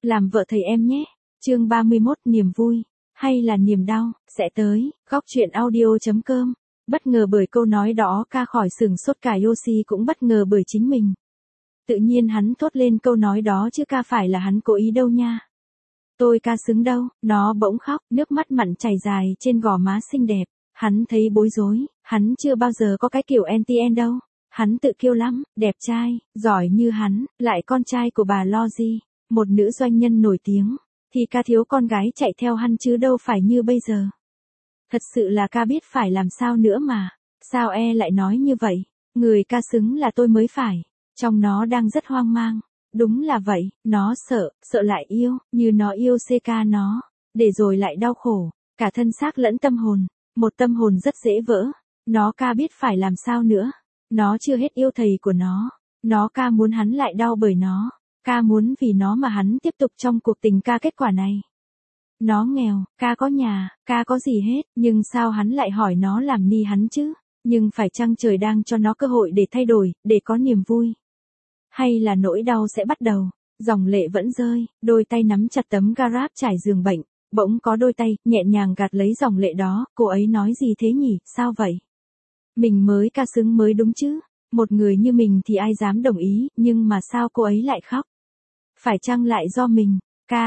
làm vợ thầy em nhé. Chương 31 niềm vui, hay là niềm đau, sẽ tới, góc chuyện audio.com. Bất ngờ bởi câu nói đó ca khỏi sửng sốt, cả Yoshi cũng bất ngờ bởi chính mình. Tự nhiên hắn thốt lên câu nói đó chứ ca phải là hắn cố ý đâu nha. Tôi ca xứng đâu, nó bỗng khóc, nước mắt mặn chảy dài trên gò má xinh đẹp. Hắn thấy bối rối, hắn chưa bao giờ có cái kiểu NTN đâu. Hắn tự kiêu lắm, đẹp trai, giỏi như hắn, lại con trai của bà Logi, một nữ doanh nhân nổi tiếng, thì ca thiếu con gái chạy theo hắn chứ đâu phải như bây giờ. Thật sự là ca biết phải làm sao nữa mà, sao lại nói như vậy, người ca xứng là tôi mới phải, trong nó đang rất hoang mang. Đúng là vậy, nó sợ lại yêu, như nó yêu CK nó, để rồi lại đau khổ, cả thân xác lẫn tâm hồn, một tâm hồn rất dễ vỡ, nó ca biết phải làm sao nữa. Nó chưa hết yêu thầy của nó ca muốn hắn lại đau bởi nó, ca muốn vì nó mà hắn tiếp tục trong cuộc tình ca kết quả này. Nó nghèo, ca có nhà, ca có gì hết, nhưng sao hắn lại hỏi nó làm ni hắn chứ, nhưng phải chăng trời đang cho nó cơ hội để thay đổi, để có niềm vui. Hay là nỗi đau sẽ bắt đầu, dòng lệ vẫn rơi, đôi tay nắm chặt tấm garab trải giường bệnh, bỗng có đôi tay, nhẹ nhàng gạt lấy dòng lệ đó, cô ấy nói gì thế nhỉ, sao vậy? Mình mới ca xứng mới đúng chứ, một người như mình thì ai dám đồng ý, nhưng mà sao cô ấy lại khóc? Phải chăng lại do mình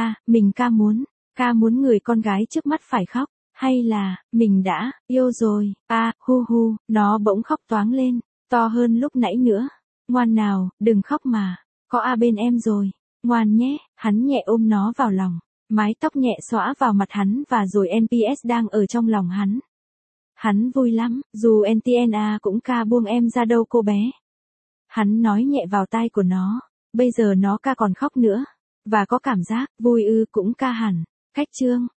ca muốn người con gái trước mắt phải khóc, hay là, mình đã, yêu rồi, nó bỗng khóc toáng lên, to hơn lúc nãy nữa. Ngoan nào, đừng khóc mà, có bên em rồi, ngoan nhé, hắn nhẹ ôm nó vào lòng, mái tóc nhẹ xõa vào mặt hắn và rồi NPS đang ở trong lòng hắn. Hắn vui lắm, dù NTNA cũng ca buông em ra đâu cô bé. Hắn nói nhẹ vào tai của nó, bây giờ nó ca còn khóc nữa, và có cảm giác, vui cũng ca hẳn. Cách chương,